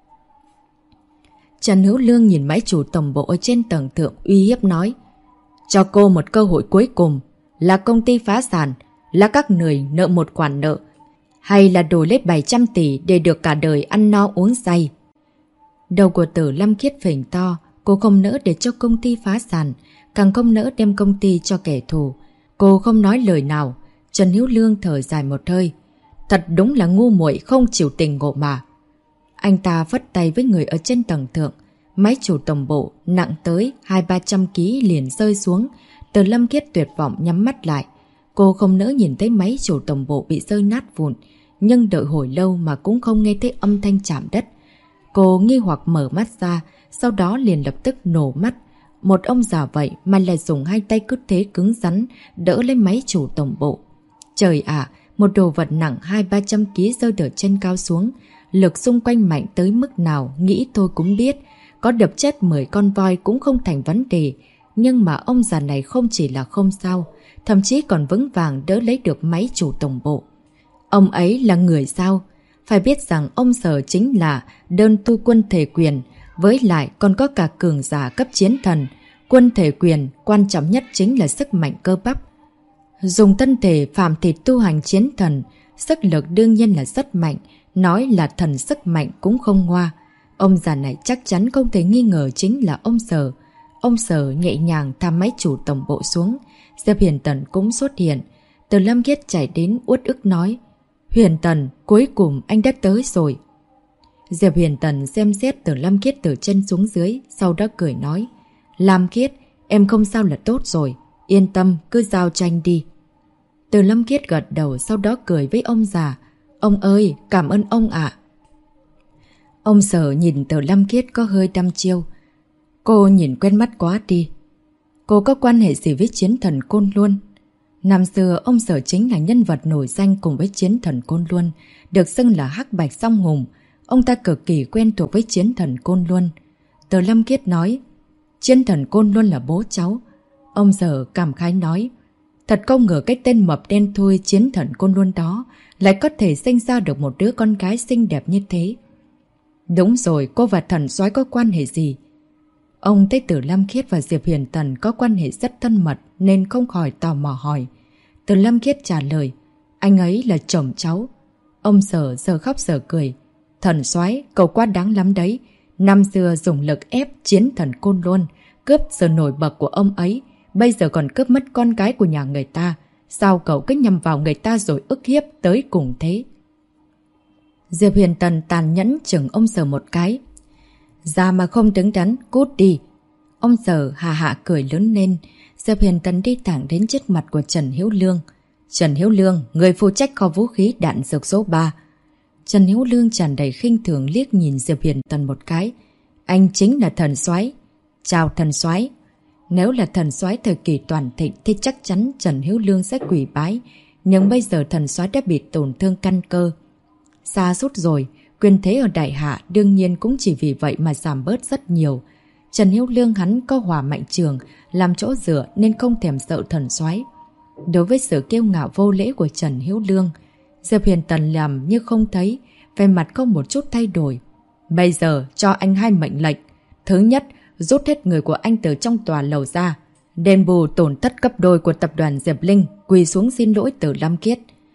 Trần Hiếu Lương nhìn máy chủ tổng bộ ở trên tầng thượng uy hiếp nói, cho cô một cơ hội cuối cùng. là công ty phá sản, là các người nợ một khoản nợ, hay là đổ lết 700 tỷ để được cả đời ăn no uống say? Đầu của Tử Lâm Khiết phình to, cô không nỡ để cho công ty phá sản, càng không nỡ đem công ty cho kẻ thù. Cô không nói lời nào. Trần Hiếu Lương thở dài một hơi. Thật đúng là ngu muội không chịu tình ngộ mà. Anh ta vất tay với người ở trên tầng thượng. Máy chủ tổng bộ nặng tới 200-300 kg liền rơi xuống. Từ Lâm Khiết tuyệt vọng nhắm mắt lại. Cô không nỡ nhìn thấy máy chủ tổng bộ bị rơi nát vụn, nhưng đợi hồi lâu mà cũng không nghe thấy âm thanh chạm đất. Cô nghi hoặc mở mắt ra, sau đó liền lập tức nổ mắt. Một ông già vậy mà lại dùng hai tay cứ thế cứng rắn đỡ lấy máy chủ tổng bộ. Trời ạ, một đồ vật nặng 200-300 kg rơi từ trên cao xuống. Lực xung quanh mạnh tới mức nào nghĩ tôi cũng biết. Có đập chết 10 con voi cũng không thành vấn đề. Nhưng mà ông già này không chỉ là không sao, thậm chí còn vững vàng đỡ lấy được máy chủ tổng bộ. Ông ấy là người sao? Phải biết rằng ông Sở chính là đơn tu quân thể quyền, với lại còn có cả cường giả cấp chiến thần. Quân thể quyền quan trọng nhất chính là sức mạnh cơ bắp. Dùng thân thể phàm thịt tu hành chiến thần, sức lực đương nhiên là rất mạnh, nói là thần sức mạnh cũng không ngoa. Ông già này chắc chắn không thể nghi ngờ chính là ông Sở. Ông Sở nhẹ nhàng thả máy chủ tổng bộ xuống. Diệp Hiền Tần cũng xuất hiện. Từ Lâm Khiết chạy đến uất ức nói: Huyền Tần, cuối cùng anh đã tới rồi. Diệp Huyền Tần xem xét Từ Lâm Khiết từ chân xuống dưới, sau đó cười nói: Lam Khiết, em không sao là tốt rồi. Yên tâm, cứ giao cho anh đi. Từ Lâm Khiết gật đầu, sau đó cười với ông già: Ông ơi, cảm ơn ông ạ. Ông Sở nhìn Từ Lâm Khiết có hơi đăm chiêu. Cô nhìn quen mắt quá đi. Cô có quan hệ gì với chiến thần Côn Luân? Năm xưa, ông Sở chính là nhân vật nổi danh cùng với chiến thần Côn Luân, được xưng là Hắc Bạch Song Hùng. Ông ta cực kỳ quen thuộc với chiến thần Côn Luân. Từ Lâm Khiết nói: Chiến thần Côn Luân là bố cháu. Ông Sở cảm khái nói: Thật không ngờ cái tên mập đen thui chiến thần Côn Luân đó lại có thể sinh ra được một đứa con gái xinh đẹp như thế. Đúng rồi, cô và thần soái có quan hệ gì? Ông thấy Từ Lâm Khiết và Diệp Huyền Tần có quan hệ rất thân mật nên không khỏi tò mò hỏi. Từ Lâm Khiết trả lời: Anh ấy là chồng cháu. Ông Sở giờ khóc giờ cười: Thần soái, cậu quá đáng lắm đấy. Năm xưa dùng lực ép chiến thần Côn Luân, cướp sự nổi bật của ông ấy, bây giờ còn cướp mất con gái của nhà người ta. Sao cậu cứ nhầm vào người ta rồi ức hiếp tới cùng thế? Diệp Huyền Tần tàn nhẫn chừng ông Sở một cái. Ra mà không đứng đắn, cút đi. Ông Sở hà hạ cười lớn lên. Diệp Huyền Tần đi thẳng đến trước mặt của Trần Hiếu Lương. Trần Hiếu Lương, người phụ trách kho vũ khí đạn dược số 3. Trần Hiếu Lương tràn đầy khinh thường liếc nhìn Diệp Huyền Tần một cái. Anh chính là thần soái. Chào thần soái. Nếu là thần soái thời kỳ toàn thịnh thì chắc chắn Trần Hiếu Lương sẽ quỳ bái. Nhưng bây giờ thần soái đã bị tổn thương căn cơ. Xa sút rồi, quyền thế ở Đại Hạ đương nhiên cũng chỉ vì vậy mà giảm bớt rất nhiều. Trần Hiếu Lương hắn có Hỏa Mạnh Trường làm chỗ dựa nên không thèm sợ thần soái. Đối với sự kiêu ngạo vô lễ của Trần Hiếu Lương, Diệp Huyền Tần làm như không thấy, vẻ mặt không một chút thay đổi. Bây giờ cho anh 2 mệnh lệnh. Thứ nhất, rút hết người của anh từ trong tòa lầu ra, đền bù tổn thất gấp đôi của tập đoàn Diệp Linh, quỳ xuống xin lỗi Từ Lâm Khiết.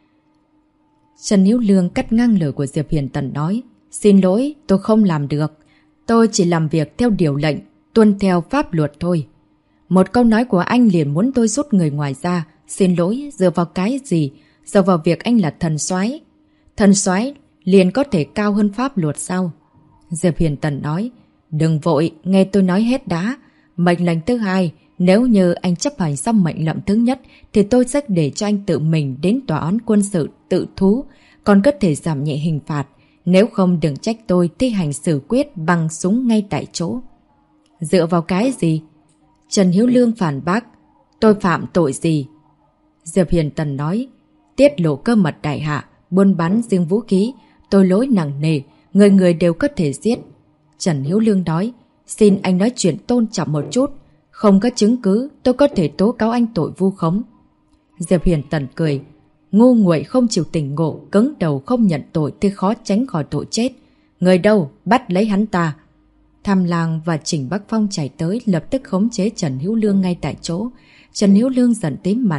Trần Hiếu Lương cắt ngang lời của Diệp Huyền Tần nói: Xin lỗi, tôi không làm được. Tôi chỉ làm việc theo điều lệnh, tuân theo pháp luật thôi. Một câu nói của anh liền muốn tôi rút người ngoài ra. Xin lỗi, dựa vào cái gì? Dựa vào việc anh là thần soái. Thần soái liền có thể cao hơn pháp luật sao? Diệp Huyền Tần nói: Đừng vội, nghe tôi nói hết đã. Mệnh lệnh thứ 2, nếu như anh chấp hành xong mệnh lệnh thứ nhất thì tôi sẽ để cho anh tự mình đến tòa án quân sự tự thú, còn có thể giảm nhẹ hình phạt. Nếu không đừng trách tôi thi hành xử quyết bằng súng ngay tại chỗ. Dựa vào cái gì? Trần Hiếu Lương phản bác: Tôi phạm tội gì? Diệp Hiền Tần nói: Tiết lộ cơ mật Đại Hạ, buôn bán riêng vũ khí, tôi lỗi nặng nề, người người đều có thể giết. Trần Hiếu Lương nói: Xin anh nói chuyện tôn trọng một chút. Không có chứng cứ, tôi có thể tố cáo anh tội vu khống. Diệp Hiền Tần cười: Ngu nguội không chịu tỉnh ngộ, cứng đầu không nhận tội thì khó tránh khỏi tội chết. Người đâu, bắt lấy hắn ta. Tham Lang và Trình Bắc Phong chạy tới, lập tức khống chế Trần Hiếu Lương ngay tại chỗ. Trần Hiếu Lương giận tím mặt: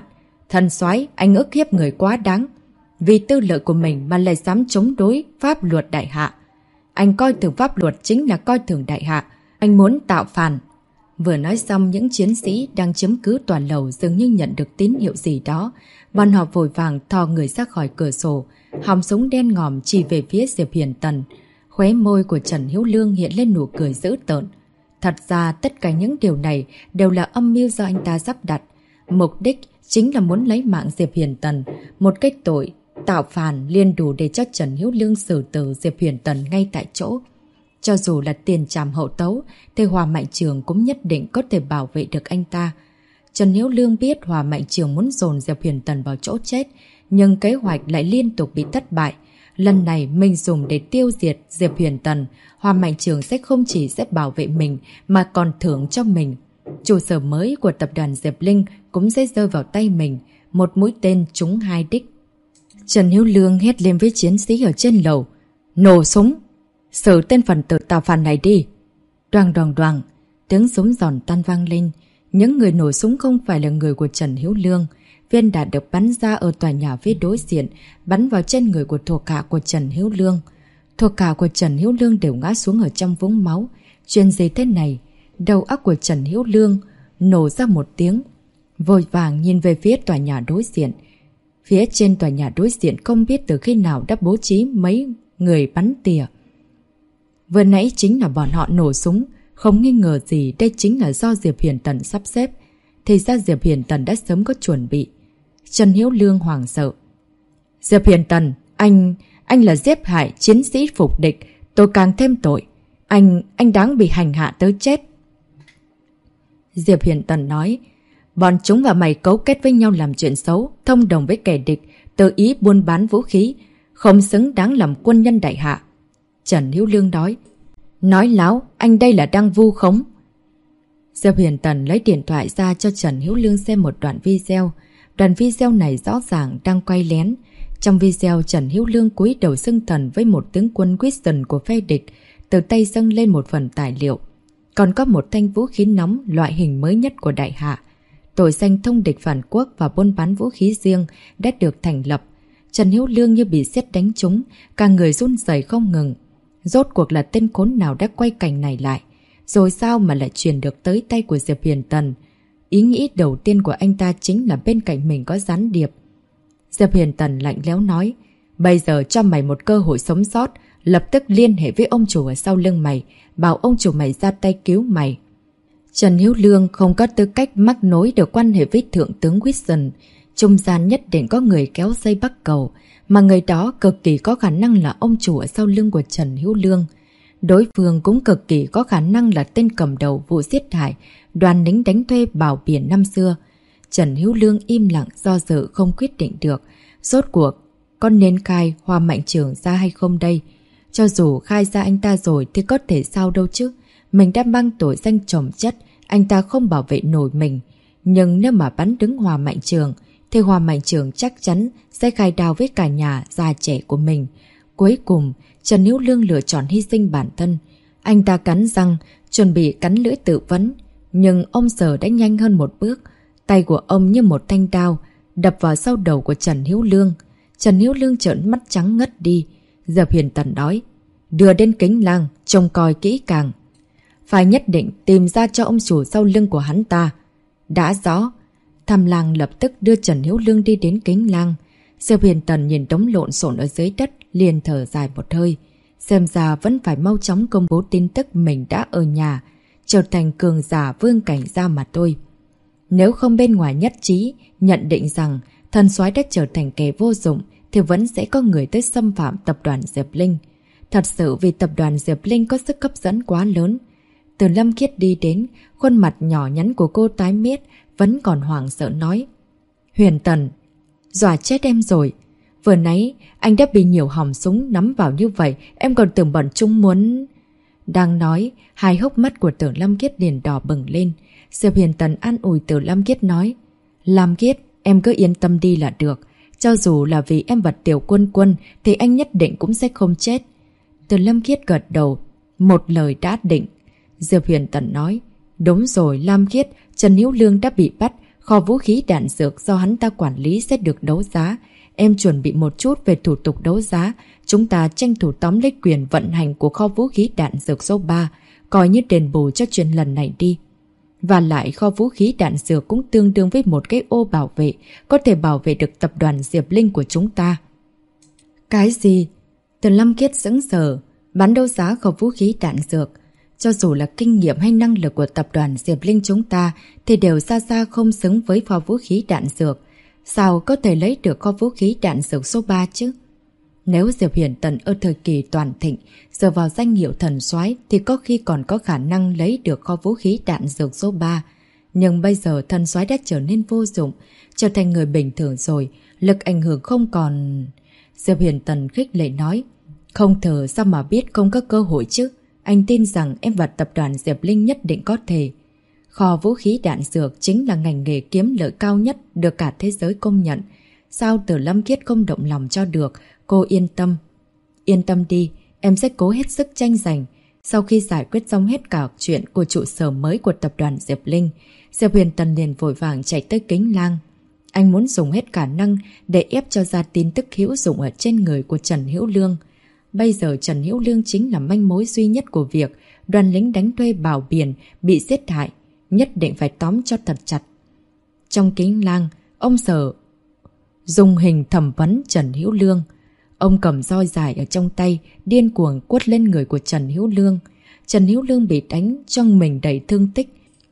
Thần soái, anh ức hiếp người quá đáng. Vì tư lợi của mình mà lại dám chống đối pháp luật đại hạ. Anh coi thường pháp luật chính là coi thường đại hạ. Anh muốn tạo phản. Vừa nói xong, những chiến sĩ đang chiếm cứ tòa lầu dường như nhận được tín hiệu gì đó. Bọn họ vội vàng thò người ra khỏi cửa sổ, họng súng đen ngòm chỉ về phía Diệp Hiền Tần. Khóe môi của Trần Hiếu Lương hiện lên nụ cười dữ tợn. Thật ra tất cả những điều này đều là âm mưu do anh ta sắp đặt. Mục đích chính là muốn lấy mạng Diệp Hiền Tần. Một cái tội tạo phản liền đủ để cho Trần Hiếu Lương xử tử Diệp Hiền Tần ngay tại chỗ. Cho dù là tiền trảm hậu tấu, thì Hòa Mạnh Trường cũng nhất định có thể bảo vệ được anh ta. Trần Hiếu Lương biết Hòa Mạnh Trường muốn dồn Diệp Hiền Tần vào chỗ chết, nhưng kế hoạch lại liên tục bị thất bại. Lần này mình dùng để tiêu diệt Diệp Hiền Tần, Hòa Mạnh Trường sẽ không chỉ sẽ bảo vệ mình mà còn thưởng cho mình. Trụ sở mới của tập đoàn Diệp Linh cũng sẽ rơi vào tay mình, một mũi tên trúng 2 đích. Trần Hiếu Lương hét lên với chiến sĩ ở trên lầu. Nổ súng! Xử tên phần tử tạo phản này đi! Đoàng đoàng đoàng, tiếng súng giòn tan vang lên. Những người nổ súng không phải là người của Trần Hiếu Lương. Viên đạn được bắn ra ở tòa nhà phía đối diện, bắn vào trên người của thuộc hạ của Trần Hiếu Lương. Thuộc hạ của Trần Hiếu Lương đều ngã xuống ở trong vũng máu. Chuyện gì thế này? Đầu óc của Trần Hiếu Lương nổ ra một tiếng. Vội vàng nhìn về phía tòa nhà đối diện. Phía trên tòa nhà đối diện không biết từ khi nào đã bố trí mấy người bắn tỉa. Vừa nãy chính là bọn họ nổ súng. Không nghi ngờ gì đây chính là do Diệp Hiền Tần sắp xếp. Thì ra Diệp Hiền Tần đã sớm có chuẩn bị. Trần Hiếu Lương hoảng sợ. Diệp Hiền Tần, anh là giết hại chiến sĩ phục địch. Tôi càng thêm tội. Anh đáng bị hành hạ tới chết. Diệp Hiền Tần nói. Bọn chúng và mày cấu kết với nhau làm chuyện xấu, thông đồng với kẻ địch, tự ý buôn bán vũ khí, không xứng đáng làm quân nhân đại hạ. Trần Hiếu Lương nói láo, anh đây là đang vu khống. Diệp Hiền Tần lấy điện thoại ra cho Trần Hiếu Lương xem một đoạn video. Đoạn video này rõ ràng đang quay lén. Trong video, Trần Hiếu Lương cúi đầu xưng thần với một tướng quân Wilson của phe địch, từ tay dâng lên một phần tài liệu. Còn có một thanh vũ khí nóng loại hình mới nhất của đại hạ. Tội danh thông địch phản quốc và buôn bán vũ khí riêng đã được thành lập. Trần Hiếu Lương như bị sét đánh trúng, cả người run rẩy không ngừng. Rốt cuộc là tên khốn nào đã quay cảnh này lại? Rồi sao mà lại truyền được tới tay của Diệp Hiền Tần? Ý nghĩ đầu tiên của anh ta chính là bên cạnh mình có gián điệp. Diệp Hiền Tần lạnh lẽo nói, bây giờ cho mày một cơ hội sống sót, lập tức liên hệ với ông chủ ở sau lưng mày, bảo ông chủ mày ra tay cứu mày. Trần Hiếu Lương không có tư cách mắc nối được quan hệ với Thượng tướng Wilson. Trung gian nhất định có người kéo dây bắt cầu, mà người đó cực kỳ có khả năng là ông chủ ở sau lưng của Trần Hiếu Lương. Đối phương cũng cực kỳ có khả năng là tên cầm đầu vụ giết hại đoàn lính đánh thuê Bảo Biển năm xưa. Trần Hiếu Lương im lặng do dự không quyết định được. Rốt cuộc, có nên khai Hòa Mạnh Trường ra hay không đây? Cho dù khai ra anh ta rồi thì có thể sao đâu chứ. Mình đã mang tội danh chồng chất, anh ta không bảo vệ nổi mình. Nhưng nếu mà bắn đứng Hòa Mạnh Trường, thì Hòa Mạnh Trường chắc chắn sẽ khai đao với cả nhà già trẻ của mình. Cuối cùng, Trần Hiếu Lương lựa chọn hy sinh bản thân. Anh ta cắn răng, chuẩn bị cắn lưỡi tự vấn. Nhưng ông Sở đã nhanh hơn một bước. Tay của ông như một thanh đao, đập vào sau đầu của Trần Hiếu Lương. Trần Hiếu Lương trợn mắt trắng ngất đi. Diệp Hiền Tần nói, đưa đến Kính Lăng, trông coi kỹ càng. Phải nhất định tìm ra cho ông chủ sau lưng của hắn ta. Đã rõ. Tham Lang lập tức đưa Trần Hiếu Lương đi đến Kính Lăng. Diệp Hiền Tần nhìn đống lộn xộn ở dưới đất, liền thở dài một hơi. Xem ra vẫn phải mau chóng công bố tin tức mình đã ở nhà, trở thành cường giả vương cảnh gia mà thôi. Nếu không bên ngoài nhất trí, nhận định rằng thần soái đã trở thành kẻ vô dụng, thì vẫn sẽ có người tới xâm phạm tập đoàn Diệp Linh. Thật sự vì tập đoàn Diệp Linh có sức hấp dẫn quá lớn. Từ Lâm Khiết đi đến, khuôn mặt nhỏ nhắn của cô tái mét, vẫn còn hoảng sợ nói. Huyền Tần, dọa chết em rồi. Vừa nãy, anh đã bị nhiều hỏng súng nắm vào như vậy, em còn tưởng bọn chúng muốn... Đang nói, hai hốc mắt của Tử Lâm Khiết liền đỏ bừng lên. Diệp Hiền Tần an ủi Tử Lâm Khiết nói. Lâm Khiết, em cứ yên tâm đi là được. Cho dù là vì em vật tiểu quân quân, thì anh nhất định cũng sẽ không chết. Tử Lâm Khiết gật đầu, một lời đã định. Diệp Hiền Tần nói. Đúng rồi Lam Khiết, Trần Hiếu Lương đã bị bắt, Kho vũ khí đạn dược do hắn ta quản lý sẽ được đấu giá. Em chuẩn bị một chút về thủ tục đấu giá. Chúng ta tranh thủ tóm lấy quyền vận hành của kho vũ khí đạn dược số 3, coi như đền bù cho chuyện lần này đi. Và lại kho vũ khí đạn dược cũng tương đương với một cái ô bảo vệ, có thể bảo vệ được tập đoàn Diệp Linh của chúng ta. Cái gì? Từ Lâm Kiết sững sờ. Bán đấu giá kho vũ khí đạn dược, cho dù là kinh nghiệm hay năng lực của tập đoàn Diệp Linh chúng ta thì đều xa xa không xứng với kho vũ khí đạn dược. Sao có thể lấy được kho vũ khí đạn dược số 3 chứ? Nếu Diệp Huyền Tần ở thời kỳ toàn thịnh dựa vào danh hiệu thần soái thì có khi còn có khả năng lấy được kho vũ khí đạn dược số 3. Nhưng bây giờ thần soái đã trở nên vô dụng, trở thành người bình thường rồi, lực ảnh hưởng không còn... Diệp Huyền Tần khích lệ nói, không thờ sao mà biết không có cơ hội chứ. Anh tin rằng em và tập đoàn Diệp Linh nhất định có thể. Kho vũ khí đạn dược chính là ngành nghề kiếm lợi cao nhất được cả thế giới công nhận. Sao Từ Lâm Kiết không động lòng cho được? Cô yên tâm. Yên tâm đi, em sẽ cố hết sức tranh giành. Sau khi giải quyết xong hết cả chuyện của trụ sở mới của tập đoàn Diệp Linh, Diệp Huyền Tần liền vội vàng chạy tới Kính Lang. Anh muốn dùng hết khả năng để ép cho ra tin tức hữu dụng ở trên người của Trần Hữu Lương. Bây giờ Trần Hữu Lương chính là manh mối duy nhất của việc đoàn lính đánh thuê Bảo Biển bị giết hại, nhất định phải tóm cho thật chặt. Trong Kính Lang, ông Sở dùng hình thẩm vấn Trần Hữu Lương. Ông cầm roi dài ở trong tay, điên cuồng quất lên người của Trần Hữu Lương. Trần Hữu Lương bị đánh trong mình đầy thương tích,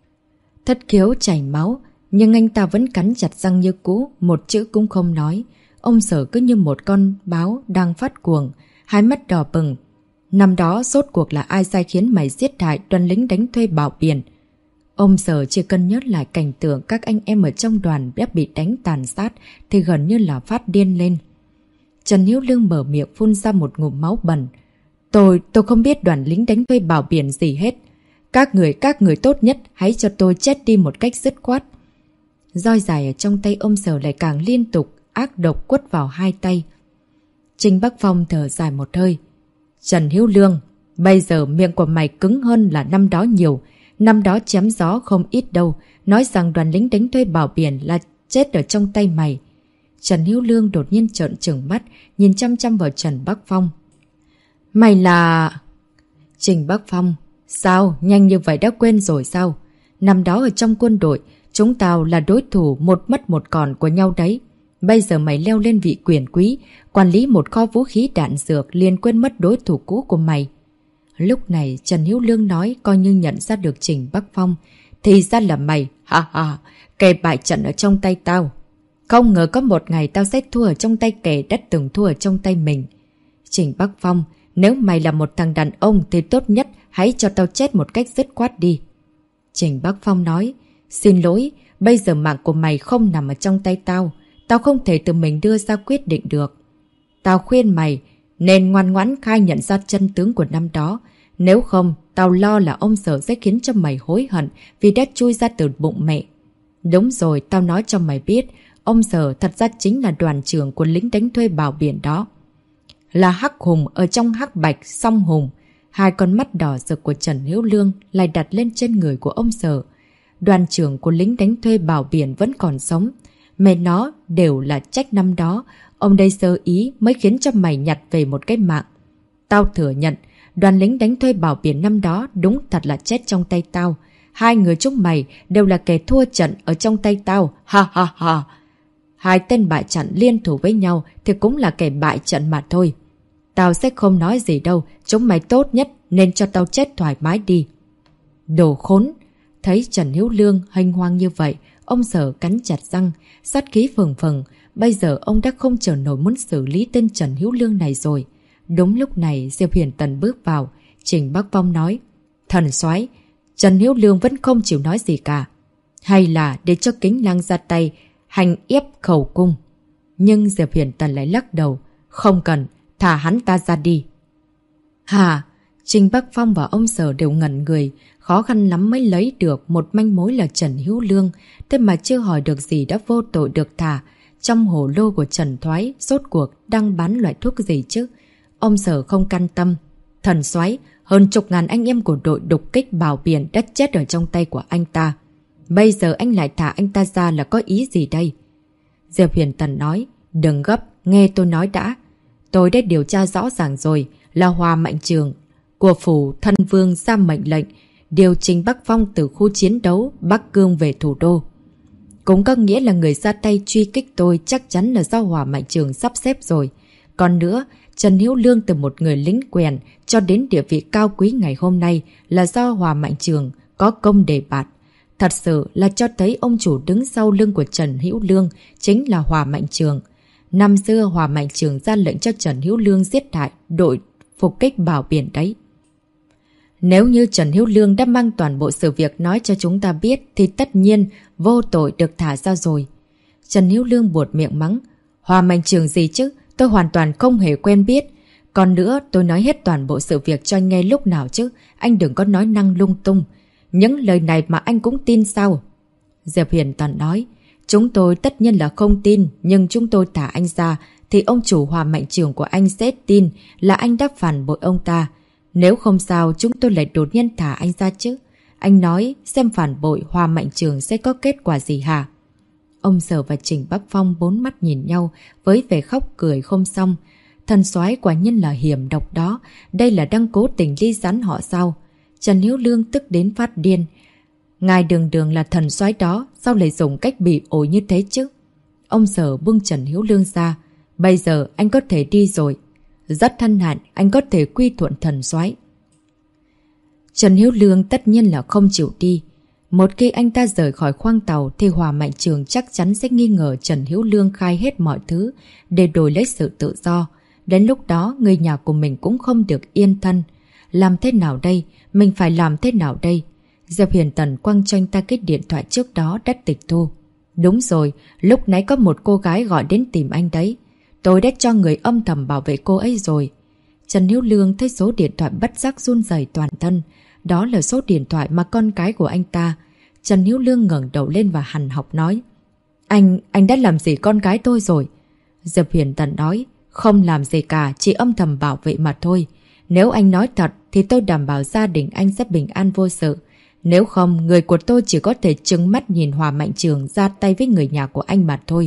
thất khiếu chảy máu, nhưng anh ta vẫn cắn chặt răng như cũ, một chữ cũng không nói. Ông Sở cứ như một con báo đang phát cuồng, hai mắt đỏ bừng. Năm đó rốt cuộc là ai sai khiến mày giết hại đoàn lính đánh thuê Bảo Biển? Ông Sở chỉ cần nhớ lại cảnh tượng các anh em ở trong đoàn bị đánh tàn sát thì gần như là phát điên lên. Trần Hữu Lương mở miệng phun ra một ngụm máu bẩn. Tôi không biết đoàn lính đánh thuê Bảo Biển gì hết. Các người tốt nhất hãy cho tôi chết đi một cách dứt khoát. Roi dài ở trong tay ông Sở lại càng liên tục ác độc quất vào hai tay. Trình Bắc Phong thở dài một hơi. Trần Hữu Lương, bây giờ miệng của mày cứng hơn là năm đó nhiều. Năm đó chém gió không ít đâu, nói rằng đoàn lính đánh thuê Bảo Biển là chết ở trong tay mày. Trần Hữu Lương đột nhiên trợn trừng mắt, nhìn chăm chăm vào Trần Bắc Phong. Mày là... Trình Bắc Phong, sao nhanh như vậy đã quên rồi sao? Năm đó ở trong quân đội, chúng tao là đối thủ một mất một còn của nhau đấy. Bây giờ mày leo lên vị quyền quý, quản lý một kho vũ khí đạn dược, liền quên mất đối thủ cũ của mày. Lúc này Trần Hữu Lương nói coi như nhận ra được Trình Bắc Phong. Thì ra là mày, ha ha, kẻ bại trận ở trong tay tao. Không ngờ có một ngày tao sẽ thua ở trong tay kẻ đã từng thua ở trong tay mình. Trình Bắc Phong, nếu mày là một thằng đàn ông thì tốt nhất hãy cho tao chết một cách dứt khoát đi. Trình Bắc Phong nói, xin lỗi, bây giờ mạng của mày không nằm ở trong tay tao. Tao không thể tự mình đưa ra quyết định được. Tao khuyên mày nên ngoan ngoãn khai nhận ra chân tướng của năm đó. Nếu không, tao lo là ông Sở sẽ khiến cho mày hối hận vì đã chui ra từ bụng mẹ. Đúng rồi, tao nói cho mày biết, ông Sở thật ra chính là đoàn trưởng của lính đánh thuê Bảo Biển đó. Là Hắc Hùng ở trong Hắc Bạch Song Hùng. Hai con mắt đỏ rực của Trần Hữu Lương lại đặt lên trên người của ông Sở. Đoàn trưởng của lính đánh thuê Bảo Biển vẫn còn sống. Mẹ nó đều là trách năm đó, ông đây sơ ý mới khiến cho mày nhặt về một cái mạng. Tao thừa nhận, đoàn lính đánh thuê Bảo Biển năm đó đúng thật là chết trong tay tao. Hai người chúng mày đều là kẻ thua trận ở trong tay tao, ha ha ha. Hai tên bại trận liên thủ với nhau thì cũng là kẻ bại trận mà thôi. Tao sẽ không nói gì đâu, chúng mày tốt nhất nên cho tao chết thoải mái đi. Đồ khốn! Thấy Trần Hữu Lương hênh hoang như vậy, ông Sở cắn chặt răng, sát khí phừng phừng. Bây giờ ông đã không chờ nổi muốn xử lý tên Trần Hữu Lương này rồi. Đúng lúc này Diệp Huyền Tần bước vào. Trình Bắc Phong nói, thần soái, Trần Hữu Lương vẫn không chịu nói gì cả. Hay là để cho Kính Lang ra tay hành ép khẩu cung. Nhưng Diệp Huyền Tần lại lắc đầu, không cần, thả hắn ta ra đi. Hả? Trình Bắc Phong và ông Sở đều ngẩn người, khó khăn lắm mới lấy được một manh mối là Trần Hữu Lương, thế mà chưa hỏi được gì đã vô tội được thả. Trong hồ lô của Trần Thoái, rốt cuộc đang bán loại thuốc gì chứ? Ông Sở không can tâm. Thần soái, hơn chục ngàn anh em của đội đột kích Bảo Biển đã chết ở trong tay của anh ta. Bây giờ anh lại thả anh ta ra là có ý gì đây? Diệp Huyền Tần nói, đừng gấp, nghe tôi nói đã. Tôi đã điều tra rõ ràng rồi, là Hòa Mạnh Trường của phủ thân vương ra mệnh lệnh điều Trình Bắc Phong từ khu chiến đấu Bắc Cương về thủ đô. Cũng có nghĩa là người ra tay truy kích tôi chắc chắn là do Hòa Mạnh Trường sắp xếp rồi. Còn nữa, Trần Hữu Lương từ một người lính quèn cho đến địa vị cao quý ngày hôm nay là do Hòa Mạnh Trường có công đề bạt. Thật sự là cho thấy ông chủ đứng sau lưng của Trần Hữu Lương chính là Hòa Mạnh Trường. Năm xưa Hòa Mạnh Trường ra lệnh cho Trần Hữu Lương giết hại đội phục kích Bảo Biển đấy. Nếu như Trần Hữu Lương đã mang toàn bộ sự việc nói cho chúng ta biết thì tất nhiên vô tội được thả ra rồi. Trần Hữu Lương buột miệng mắng. Hòa Mạnh Trường gì chứ? Tôi hoàn toàn không hề quen biết. Còn nữa, tôi nói hết toàn bộ sự việc cho anh nghe lúc nào chứ. Anh đừng có nói năng lung tung. Những lời này mà anh cũng tin sao? Diệp Huyền Tần nói. Chúng tôi tất nhiên là không tin, nhưng chúng tôi thả anh ra thì ông chủ Hòa Mạnh Trường của anh sẽ tin là anh đã phản bội ông ta. Nếu không sao chúng tôi lại đột nhiên thả anh ra chứ. Anh nói xem phản bội Hòa Mạnh Trường sẽ có kết quả gì hả? Ông Sở và Trình Bắc Phong bốn mắt nhìn nhau với vẻ khóc cười không xong. Thần soái quả nhiên là hiểm độc đó. Đây là đang cố tình ly gián họ sao? Trần Hữu Lương tức đến phát điên. Ngài đường đường là thần soái đó, sao lại dùng cách bị ổi như thế chứ? Ông Sở buông Trần Hữu Lương ra. Bây giờ anh có thể đi rồi. Rất hân hạnh anh có thể quy thuận thần soái. Trần Hữu Lương tất nhiên là không chịu đi. Một khi anh ta rời khỏi khoang tàu thì Hòa Mạnh Trường chắc chắn sẽ nghi ngờ Trần Hữu Lương khai hết mọi thứ để đổi lấy sự tự do. Đến lúc đó người nhà của mình cũng không được yên thân. Làm thế nào đây? Mình phải làm thế nào đây? Diệp Huyền Tần quăng cho anh ta cái điện thoại trước đó đã tịch thu. Đúng rồi, lúc nãy có một cô gái gọi đến tìm anh đấy. Tôi đã cho người âm thầm bảo vệ cô ấy rồi. Trần Hữu Lương thấy số điện thoại bất giác run rẩy toàn thân. Đó là số điện thoại mà con cái của anh ta. Trần Hữu Lương ngẩng đầu lên và hằn học nói. Anh đã làm gì con gái tôi rồi? Diệp Huyền Tần nói. Không làm gì cả, chỉ âm thầm bảo vệ mà thôi. Nếu anh nói thật thì tôi đảm bảo gia đình anh sẽ bình an vô sự. Nếu không, người của tôi chỉ có thể trừng mắt nhìn Hòa Mạnh Trường ra tay với người nhà của anh mà thôi.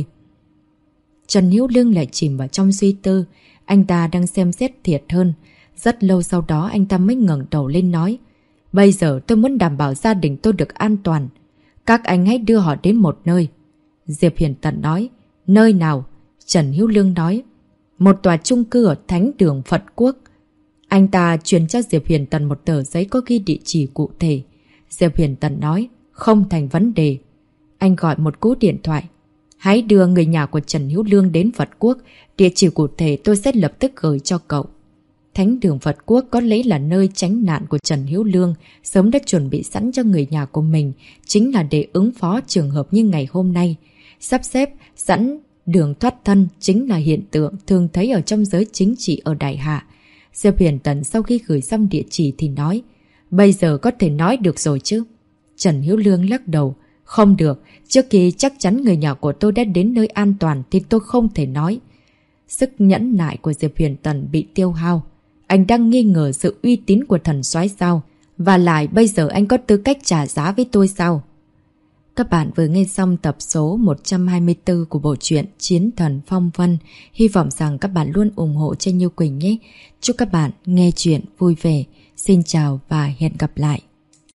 Trần Hữu Lương lại chìm vào trong suy tư. Anh ta đang xem xét thiệt hơn. Rất lâu sau đó anh ta mới ngẩng đầu lên nói. Bây giờ tôi muốn đảm bảo gia đình tôi được an toàn. Các anh hãy đưa họ đến một nơi. Diệp Huyền Tần nói. Nơi nào? Trần Hữu Lương nói. Một tòa chung cư ở Thánh Đường Phật Quốc. Anh ta truyền cho Diệp Huyền Tần một tờ giấy có ghi địa chỉ cụ thể. Diệp Huyền Tần nói. Không thành vấn đề. Anh gọi một cú điện thoại. Hãy đưa người nhà của Trần Hữu Lương đến Phật Quốc. Địa chỉ cụ thể tôi sẽ lập tức gửi cho cậu. Thánh Đường Phật Quốc có lấy là nơi tránh nạn của Trần Hữu Lương, sớm đã chuẩn bị sẵn cho người nhà của mình, chính là để ứng phó trường hợp như ngày hôm nay. Sắp xếp sẵn đường thoát thân chính là hiện tượng thường thấy ở trong giới chính trị ở Đại Hạ. Diệp Huyền Tần sau khi gửi xong địa chỉ thì nói, bây giờ có thể nói được rồi chứ? Trần Hữu Lương lắc đầu, không được, trước khi chắc chắn người nhà của tôi đã đến nơi an toàn thì tôi không thể nói. Sức nhẫn nại của Diệp Huyền Tần bị tiêu hao. Anh đang nghi ngờ sự uy tín của thần soái sao? Và lại bây giờ anh có tư cách trả giá với tôi sao? Các bạn vừa nghe xong tập số 124 của bộ truyện Chiến Thần Phong Vân. Hy vọng rằng các bạn luôn ủng hộ cho Như Quỳnh nhé. Chúc các bạn nghe chuyện vui vẻ. Xin chào và hẹn gặp lại.